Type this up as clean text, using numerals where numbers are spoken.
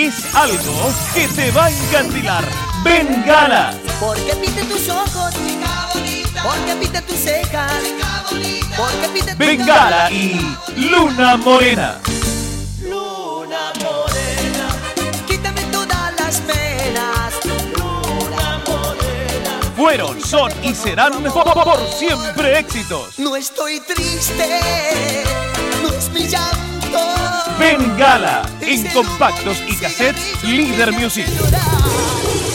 es algo que te va a encandilar. Bengala. Porque pinte tus ojos, porque pinte tus cejas, porque pinte Bengala y Luna Morena. Luna morena, quítame todas las penas. Luna morena, Fueron, son y serán por siempre éxitos. no estoy triste, no es mi llanto. Bengala en compactos y cassettes Líder Music. Llorar.